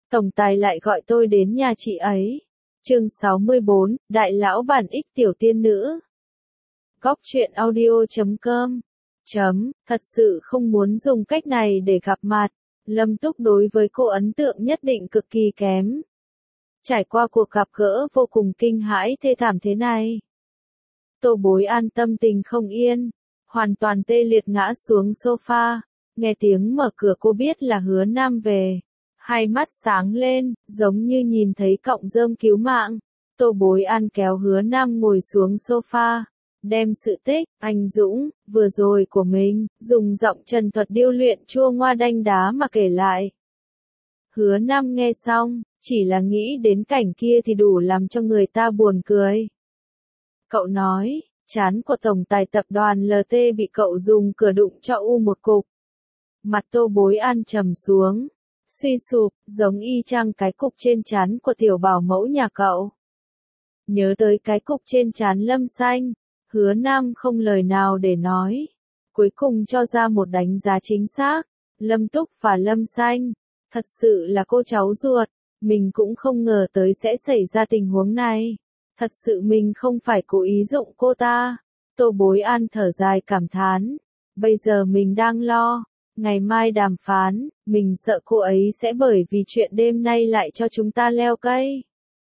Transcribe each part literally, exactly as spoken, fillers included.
tổng tài lại gọi tôi đến nhà chị ấy. Chương sáu mươi bốn, Đại lão bản ích tiểu tiên nữ. Góc truyện audio chấm com. Chấm, thật sự không muốn dùng cách này để gặp mặt. Lâm Túc đối với cô ấn tượng nhất định cực kỳ kém. Trải qua cuộc gặp gỡ vô cùng kinh hãi thê thảm thế này. Tô Bối An tâm tình không yên, hoàn toàn tê liệt ngã xuống sofa, nghe tiếng mở cửa cô biết là Hứa Nam về. Hai mắt sáng lên, giống như nhìn thấy cọng rơm cứu mạng. Tô Bối An kéo Hứa Nam ngồi xuống sofa, đem sự tích, anh Dũng, vừa rồi của mình, dùng giọng trần thuật điêu luyện chua ngoa đanh đá mà kể lại. Hứa Nam nghe xong, chỉ là nghĩ đến cảnh kia thì đủ làm cho người ta buồn cười. Cậu nói, trán của tổng tài tập đoàn lờ tê bị cậu dùng cửa đụng cho u một cục. Mặt Tô Bối An trầm xuống, suy sụp, giống y chang cái cục trên trán của tiểu bảo mẫu nhà cậu. Nhớ tới cái cục trên trán Lâm Xanh, Hứa Nam không lời nào để nói. Cuối cùng cho ra một đánh giá chính xác, Lâm Túc và Lâm Xanh, thật sự là cô cháu ruột, mình cũng không ngờ tới sẽ xảy ra tình huống này. Thật sự mình không phải cố ý dụng cô ta. Tô Bối An thở dài cảm thán, bây giờ mình đang lo, ngày mai đàm phán, mình sợ cô ấy sẽ bởi vì chuyện đêm nay lại cho chúng ta leo cây.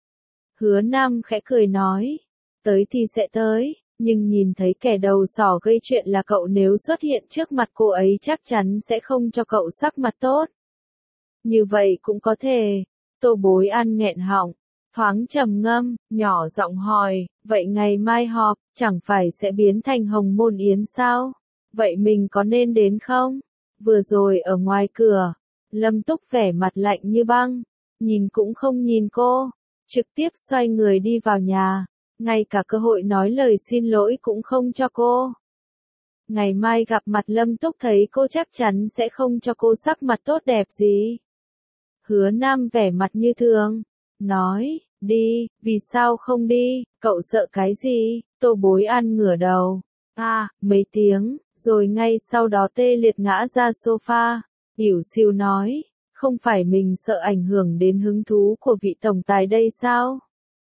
Hứa Nam khẽ cười nói, tới thì sẽ tới, nhưng nhìn thấy kẻ đầu sỏ gây chuyện là cậu nếu xuất hiện trước mặt cô ấy chắc chắn sẽ không cho cậu sắc mặt tốt. Như vậy cũng có thể. Tô Bối An nghẹn họng, thoáng trầm ngâm, nhỏ giọng hỏi, vậy ngày mai họp, chẳng phải sẽ biến thành hồng môn yến sao? Vậy mình có nên đến không? Vừa rồi ở ngoài cửa, Lâm Túc vẻ mặt lạnh như băng, nhìn cũng không nhìn cô, trực tiếp xoay người đi vào nhà, ngay cả cơ hội nói lời xin lỗi cũng không cho cô. Ngày mai gặp mặt Lâm Túc thấy cô chắc chắn sẽ không cho cô sắc mặt tốt đẹp gì. Hứa Nam vẻ mặt như thường, nói, đi, vì sao không đi, cậu sợ cái gì? Tô Bối An ngửa đầu, à, mấy tiếng, rồi ngay sau đó tê liệt ngã ra sofa, ỉu xìu nói, không phải mình sợ ảnh hưởng đến hứng thú của vị tổng tài đây sao?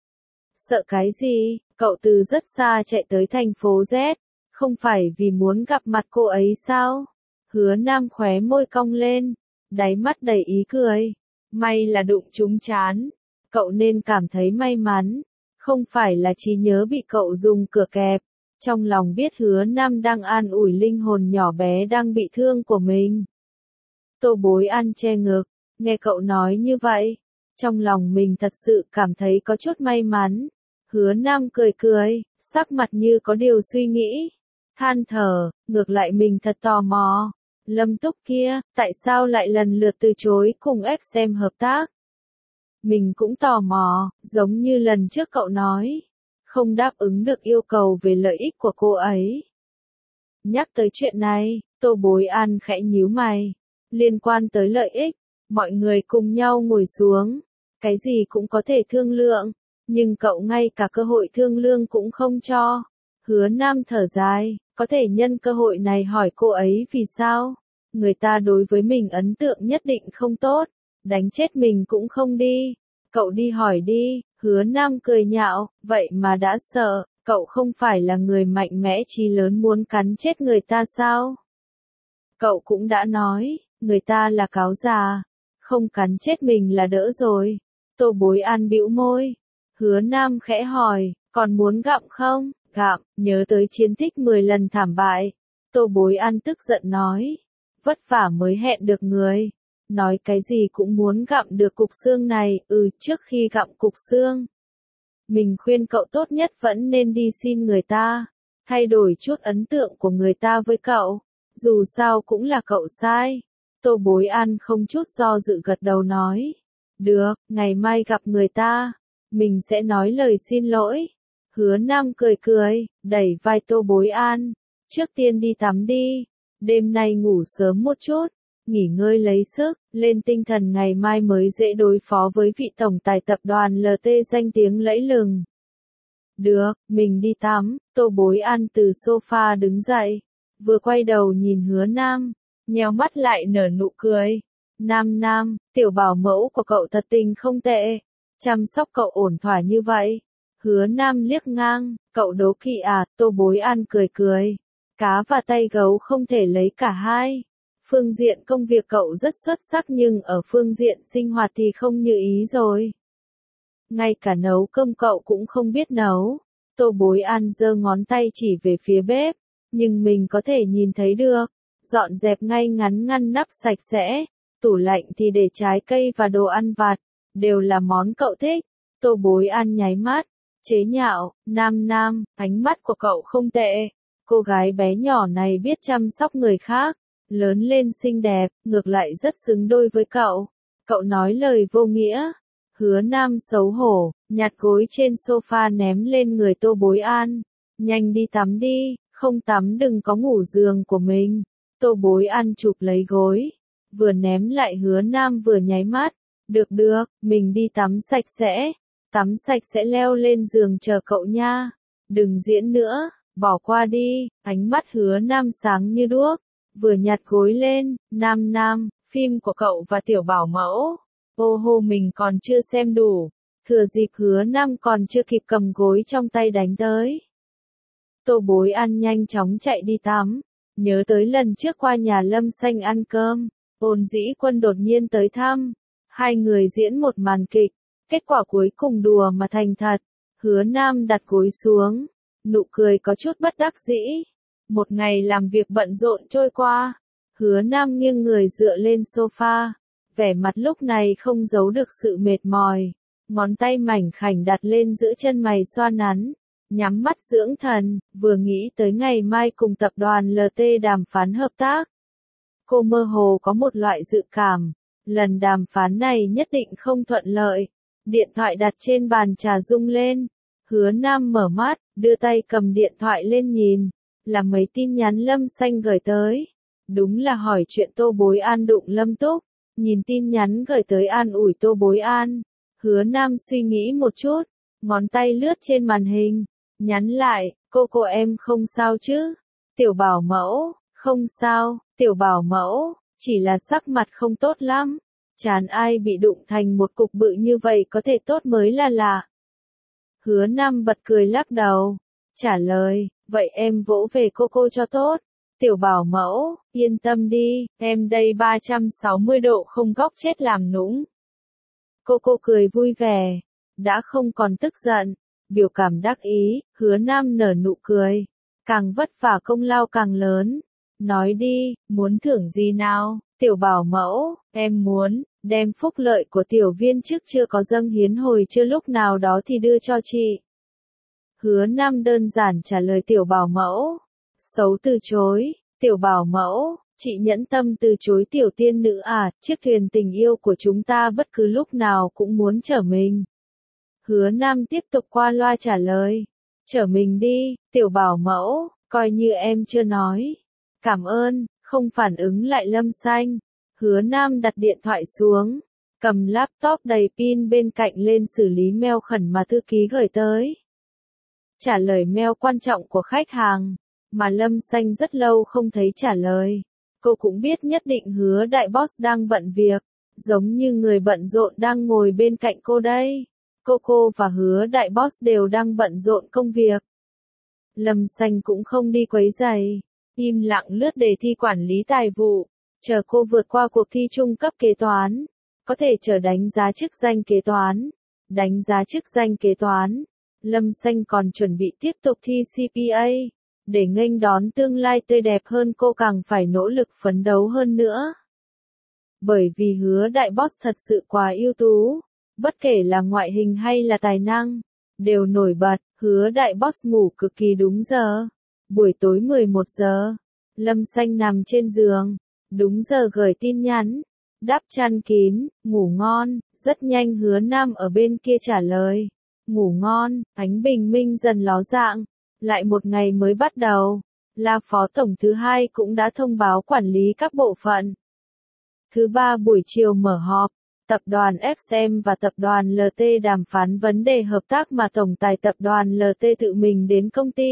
Sợ cái gì, cậu từ rất xa chạy tới thành phố Z, không phải vì muốn gặp mặt cô ấy sao? Hứa Nam khóe môi cong lên, đáy mắt đầy ý cười, may là đụng trúng trán, cậu nên cảm thấy may mắn, không phải là trí nhớ bị cậu dùng cửa kẹp. Trong lòng biết Hứa Nam đang an ủi linh hồn nhỏ bé đang bị thương của mình. Tô Bối An che ngực, nghe cậu nói như vậy, trong lòng mình thật sự cảm thấy có chút may mắn. Hứa Nam cười cười, sắc mặt như có điều suy nghĩ, than thở, ngược lại mình thật tò mò. Lâm Túc kia, tại sao lại lần lượt từ chối cùng ép xem hợp tác? Mình cũng tò mò, giống như lần trước cậu nói, không đáp ứng được yêu cầu về lợi ích của cô ấy. Nhắc tới chuyện này, Tô Bối An khẽ nhíu mày. Liên quan tới lợi ích, mọi người cùng nhau ngồi xuống, cái gì cũng có thể thương lượng, nhưng cậu ngay cả cơ hội thương lượng cũng không cho. Hứa Nam thở dài, có thể nhân cơ hội này hỏi cô ấy vì sao? Người ta đối với mình ấn tượng nhất định không tốt, đánh chết mình cũng không đi. Cậu đi hỏi đi. Hứa Nam cười nhạo, vậy mà đã sợ, cậu không phải là người mạnh mẽ chí lớn muốn cắn chết người ta sao? Cậu cũng đã nói, người ta là cáo già, không cắn chết mình là đỡ rồi. Tô Bối An bĩu môi. Hứa Nam khẽ hỏi, còn muốn gặm không? Gặm, nhớ tới chiến tích mười lần thảm bại. Tô Bối An tức giận nói, vất vả mới hẹn được người. Nói cái gì cũng muốn gặm được cục xương này, ừ, trước khi gặm cục xương. Mình khuyên cậu tốt nhất vẫn nên đi xin người ta, thay đổi chút ấn tượng của người ta với cậu, dù sao cũng là cậu sai. Tô Bối An không chút do dự gật đầu nói, được, ngày mai gặp người ta, mình sẽ nói lời xin lỗi. Hứa Nam cười cười, đẩy vai Tô Bối An, trước tiên đi tắm đi, đêm nay ngủ sớm một chút. Nghỉ ngơi lấy sức, lên tinh thần ngày mai mới dễ đối phó với vị tổng tài tập đoàn lờ tê danh tiếng lẫy lừng. Được, mình đi tắm. Tô Bối An từ sofa đứng dậy, vừa quay đầu nhìn Hứa Nam, nheo mắt lại nở nụ cười. Nam Nam, tiểu bảo mẫu của cậu thật tình không tệ. Chăm sóc cậu ổn thỏa như vậy. Hứa Nam liếc ngang, cậu đố kỵ à, Tô Bối An cười cười. Cá và tay gấu không thể lấy cả hai. Phương diện công việc cậu rất xuất sắc nhưng ở phương diện sinh hoạt thì không như ý rồi. Ngay cả nấu cơm cậu cũng không biết nấu. Tô Bối An giơ ngón tay chỉ về phía bếp, nhưng mình có thể nhìn thấy được. Dọn dẹp ngay ngắn ngăn nắp sạch sẽ, tủ lạnh thì để trái cây và đồ ăn vặt, đều là món cậu thích. Tô Bối An nháy mắt, chế nhạo, Nam Nam, ánh mắt của cậu không tệ. Cô gái bé nhỏ này biết chăm sóc người khác, lớn lên xinh đẹp, ngược lại rất xứng đôi với cậu. Cậu nói lời vô nghĩa. Hứa Nam xấu hổ, nhặt gối trên sofa ném lên người Tô Bối An. Nhanh đi tắm đi, không tắm đừng có ngủ giường của mình. Tô Bối An chụp lấy gối, vừa ném lại Hứa Nam vừa nháy mắt. Được được, mình đi tắm sạch sẽ. Tắm sạch sẽ leo lên giường chờ cậu nha. Đừng diễn nữa, bỏ qua đi. Ánh mắt Hứa Nam sáng như đuốc, vừa nhặt gối lên. Nam Nam, phim của cậu và tiểu bảo mẫu. Ô hô mình còn chưa xem đủ. Thừa dịp Hứa Nam còn chưa kịp cầm gối trong tay đánh tới. Tô Bối An nhanh chóng chạy đi tắm. Nhớ tới lần trước qua nhà Lâm Xanh ăn cơm, Ôn Dĩ Quân đột nhiên tới thăm. Hai người diễn một màn kịch, kết quả cuối cùng đùa mà thành thật. Hứa Nam đặt gối xuống, nụ cười có chút bất đắc dĩ. Một ngày làm việc bận rộn trôi qua, Hứa Nam nghiêng người dựa lên sofa, vẻ mặt lúc này không giấu được sự mệt mỏi. Ngón tay mảnh khảnh đặt lên giữa chân mày xoa nắn, nhắm mắt dưỡng thần, vừa nghĩ tới ngày mai cùng tập đoàn lờ tê đàm phán hợp tác. Cô mơ hồ có một loại dự cảm, lần đàm phán này nhất định không thuận lợi. Điện thoại đặt trên bàn trà rung lên. Hứa Nam mở mắt, đưa tay cầm điện thoại lên nhìn. Là mấy tin nhắn Lâm Xanh gửi tới. Đúng là hỏi chuyện Tô Bối An đụng Lâm Túc. Nhìn tin nhắn gửi tới an ủi Tô Bối An. Hứa Nam suy nghĩ một chút, ngón tay lướt trên màn hình. Nhắn lại, cô cô em không sao chứ? Tiểu bảo mẫu, không sao, tiểu bảo mẫu, chỉ là sắc mặt không tốt lắm. Chán ai bị đụng thành một cục bự như vậy có thể tốt mới là lạ. Hứa Nam bật cười lắc đầu, trả lời, vậy em vỗ về cô cô cho tốt. Tiểu bảo mẫu, yên tâm đi, em đây ba trăm sáu mươi độ không góc chết làm nũng. Cô cô cười vui vẻ, đã không còn tức giận, biểu cảm đắc ý. Hứa Nam nở nụ cười, càng vất vả công lao càng lớn. Nói đi, muốn thưởng gì nào? Tiểu bảo mẫu, em muốn đem phúc lợi của tiểu viên chức chưa có dâng hiến hồi chưa lúc nào đó thì đưa cho chị. Hứa Nam đơn giản trả lời tiểu bảo mẫu. Xấu từ chối, tiểu bảo mẫu, chị nhẫn tâm từ chối tiểu tiên nữ à, chiếc thuyền tình yêu của chúng ta bất cứ lúc nào cũng muốn chở mình. Hứa Nam tiếp tục qua loa trả lời. Chở mình đi, tiểu bảo mẫu, coi như em chưa nói. Cảm ơn, không phản ứng lại Lâm Xanh. Hứa Nam đặt điện thoại xuống, cầm laptop đầy pin bên cạnh lên xử lý mail khẩn mà thư ký gửi tới. Trả lời mail quan trọng của khách hàng, mà Lâm Xanh rất lâu không thấy trả lời. Cô cũng biết nhất định Hứa đại boss đang bận việc, giống như người bận rộn đang ngồi bên cạnh cô đây. Cô cô và Hứa đại boss đều đang bận rộn công việc. Lâm Xanh cũng không đi quấy rầy, im lặng lướt đề thi quản lý tài vụ, chờ cô vượt qua cuộc thi trung cấp kế toán, có thể chờ đánh giá chức danh kế toán, đánh giá chức danh kế toán. Lâm Xanh còn chuẩn bị tiếp tục thi xê pê a, để nghênh đón tương lai tươi đẹp hơn cô càng phải nỗ lực phấn đấu hơn nữa. Bởi vì Hứa đại boss thật sự quá ưu tú, bất kể là ngoại hình hay là tài năng, đều nổi bật. Hứa đại boss ngủ cực kỳ đúng giờ. Buổi tối mười một giờ, Lâm Xanh nằm trên giường, đúng giờ gửi tin nhắn, đắp chăn kín, ngủ ngon. Rất nhanh Hứa Nam ở bên kia trả lời, ngủ ngon. Ánh bình minh dần ló dạng, lại một ngày mới bắt đầu. La phó tổng thứ hai cũng đã thông báo quản lý các bộ phận. Thứ ba buổi chiều mở họp, tập đoàn ép em và tập đoàn lờ tê đàm phán vấn đề hợp tác mà tổng tài tập đoàn lờ tê tự mình đến công ty.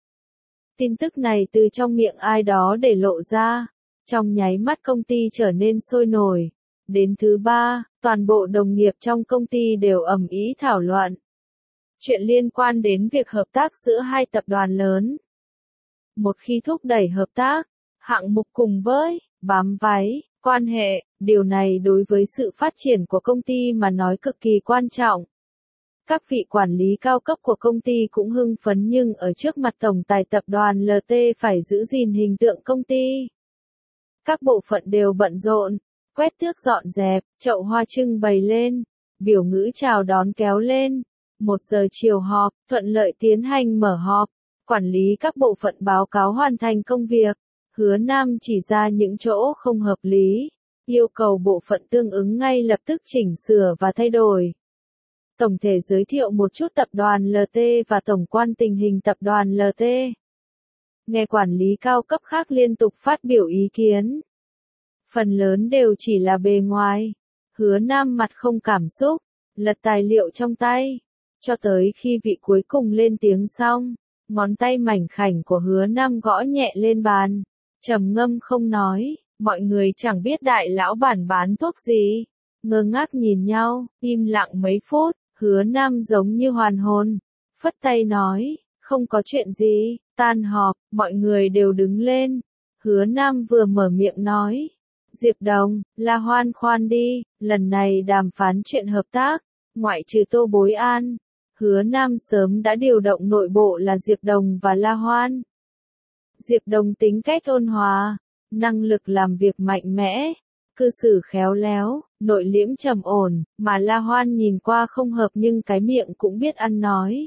Tin tức này từ trong miệng ai đó để lộ ra, trong nháy mắt công ty trở nên sôi nổi. Đến thứ ba, toàn bộ đồng nghiệp trong công ty đều ầm ĩ thảo luận chuyện liên quan đến việc hợp tác giữa hai tập đoàn lớn. Một khi thúc đẩy hợp tác, hạng mục cùng với bám váy, quan hệ, điều này đối với sự phát triển của công ty mà nói cực kỳ quan trọng. Các vị quản lý cao cấp của công ty cũng hưng phấn nhưng ở trước mặt tổng tài tập đoàn lờ tê phải giữ gìn hình tượng công ty. Các bộ phận đều bận rộn, quét tước dọn dẹp, chậu hoa trưng bày lên, biểu ngữ chào đón kéo lên. Một giờ chiều họp, thuận lợi tiến hành mở họp, quản lý các bộ phận báo cáo hoàn thành công việc. Hứa Nam chỉ ra những chỗ không hợp lý, yêu cầu bộ phận tương ứng ngay lập tức chỉnh sửa và thay đổi. Tổng thể giới thiệu một chút tập đoàn lờ tê và tổng quan tình hình tập đoàn lờ tê. Nghe quản lý cao cấp khác liên tục phát biểu ý kiến. Phần lớn đều chỉ là bề ngoài. Hứa Nam mặt không cảm xúc, lật tài liệu trong tay. Cho tới khi vị cuối cùng lên tiếng xong, ngón tay mảnh khảnh của Hứa Nam gõ nhẹ lên bàn. Trầm ngâm không nói, mọi người chẳng biết đại lão bản bán thuốc gì. Ngơ ngác nhìn nhau, im lặng mấy phút, Hứa Nam giống như hoàn hồn. Phất tay nói, không có chuyện gì, tan họp, mọi người đều đứng lên. Hứa Nam vừa mở miệng nói, Diệp Đồng, La Hoan khoan đi, lần này đàm phán chuyện hợp tác, ngoại trừ Tô Bối An. Hứa Nam sớm đã điều động nội bộ là Diệp Đồng và La Hoan. Diệp Đồng tính cách ôn hòa, năng lực làm việc mạnh mẽ, cư xử khéo léo, nội liễm trầm ổn, mà La Hoan nhìn qua không hợp nhưng cái miệng cũng biết ăn nói.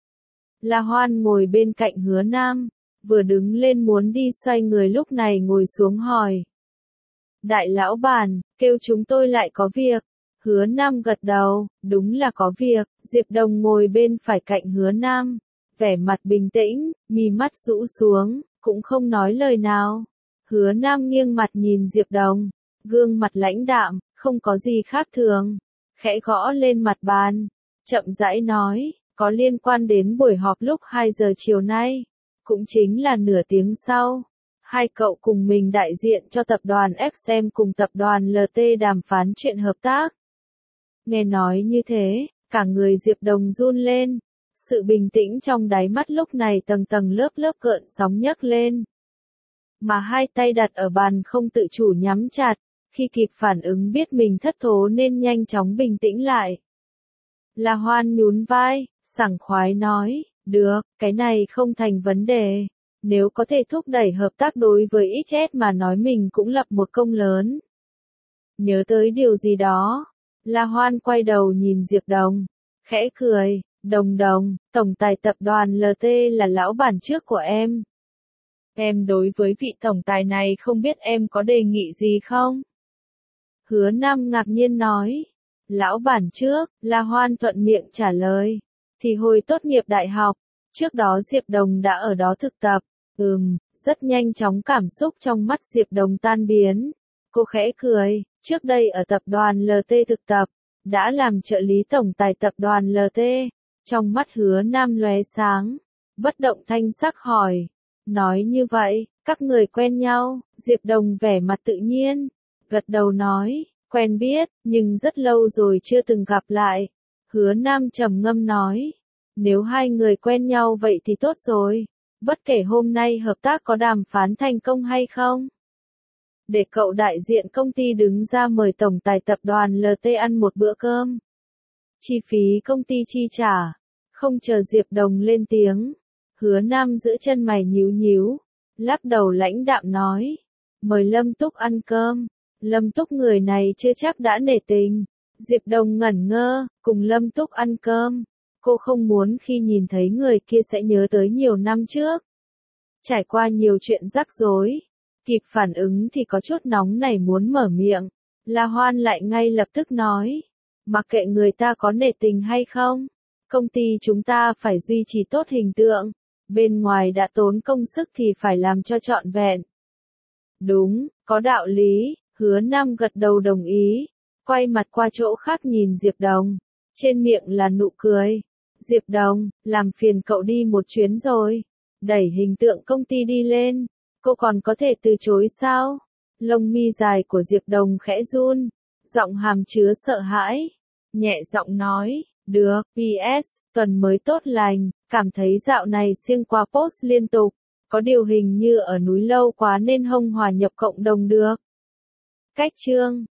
La Hoan ngồi bên cạnh Hứa Nam, vừa đứng lên muốn đi xoay người lúc này ngồi xuống hỏi. Đại lão bản, kêu chúng tôi lại có việc. Hứa Nam gật đầu, đúng là có việc. Diệp Đồng ngồi bên phải cạnh Hứa Nam, vẻ mặt bình tĩnh, mí mắt rũ xuống, cũng không nói lời nào. Hứa Nam nghiêng mặt nhìn Diệp Đồng, gương mặt lãnh đạm, không có gì khác thường. Khẽ gõ lên mặt bàn, chậm rãi nói, có liên quan đến buổi họp lúc hai giờ chiều nay, cũng chính là nửa tiếng sau. Hai cậu cùng mình đại diện cho tập đoàn ép em cùng tập đoàn lờ tê đàm phán chuyện hợp tác. Nghe nói như thế, cả người Diệp Đồng run lên. Sự bình tĩnh trong đáy mắt lúc này tầng tầng lớp lớp gợn sóng nhấc lên. Mà hai tay đặt ở bàn không tự chủ nhắm chặt, khi kịp phản ứng biết mình thất thố nên nhanh chóng bình tĩnh lại. La Hoan nhún vai, sảng khoái nói, được, cái này không thành vấn đề. Nếu có thể thúc đẩy hợp tác đối với ích ét mà nói mình cũng lập một công lớn. Nhớ tới điều gì đó, La Hoan quay đầu nhìn Diệp Đồng, khẽ cười, Đồng Đồng, tổng tài tập đoàn lờ tê là lão bản trước của em. Em đối với vị tổng tài này không biết em có đề nghị gì không? Hứa Nam ngạc nhiên nói, lão bản trước, La Hoan thuận miệng trả lời, thì hồi tốt nghiệp đại học, trước đó Diệp Đồng đã ở đó thực tập. Ừm, rất nhanh chóng cảm xúc trong mắt Diệp Đồng tan biến. Cô khẽ cười, trước đây ở tập đoàn lờ tê thực tập, đã làm trợ lý tổng tài tập đoàn lờ tê. Trong mắt Hứa Nam lóe sáng, bất động thanh sắc hỏi. Nói như vậy, các người quen nhau, Diệp Đồng vẻ mặt tự nhiên, gật đầu nói, quen biết, nhưng rất lâu rồi chưa từng gặp lại. Hứa Nam trầm ngâm nói, nếu hai người quen nhau vậy thì tốt rồi. Bất kể hôm nay hợp tác có đàm phán thành công hay không. Để cậu đại diện công ty đứng ra mời tổng tài tập đoàn lờ tê ăn một bữa cơm. Chi phí công ty chi trả. Không chờ Diệp Đồng lên tiếng. Hứa Nam giữ chân mày nhíu nhíu. Lắc đầu lãnh đạm nói. Mời Lâm Túc ăn cơm. Lâm Túc người này chưa chắc đã nể tình. Diệp Đồng ngẩn ngơ, cùng Lâm Túc ăn cơm. Cô không muốn khi nhìn thấy người kia sẽ nhớ tới nhiều năm trước. Trải qua nhiều chuyện rắc rối. Kịp phản ứng thì có chút nóng nảy muốn mở miệng. La Hoan lại ngay lập tức nói. Mặc kệ người ta có nể tình hay không. Công ty chúng ta phải duy trì tốt hình tượng. Bên ngoài đã tốn công sức thì phải làm cho trọn vẹn. Đúng, có đạo lý. Hứa Nam gật đầu đồng ý. Quay mặt qua chỗ khác nhìn Diệp Đồng. Trên miệng là nụ cười. Diệp Đồng, làm phiền cậu đi một chuyến rồi. Đẩy hình tượng công ty đi lên. Cô còn có thể từ chối sao? Lông mi dài của Diệp Đồng khẽ run. giọng hàm chứa sợ hãi. Nhẹ giọng nói, được, pê ét, tuần mới tốt lành, cảm thấy dạo này siêng quá post liên tục. Có điều hình như ở núi lâu quá nên không hòa nhập cộng đồng được. Cách chương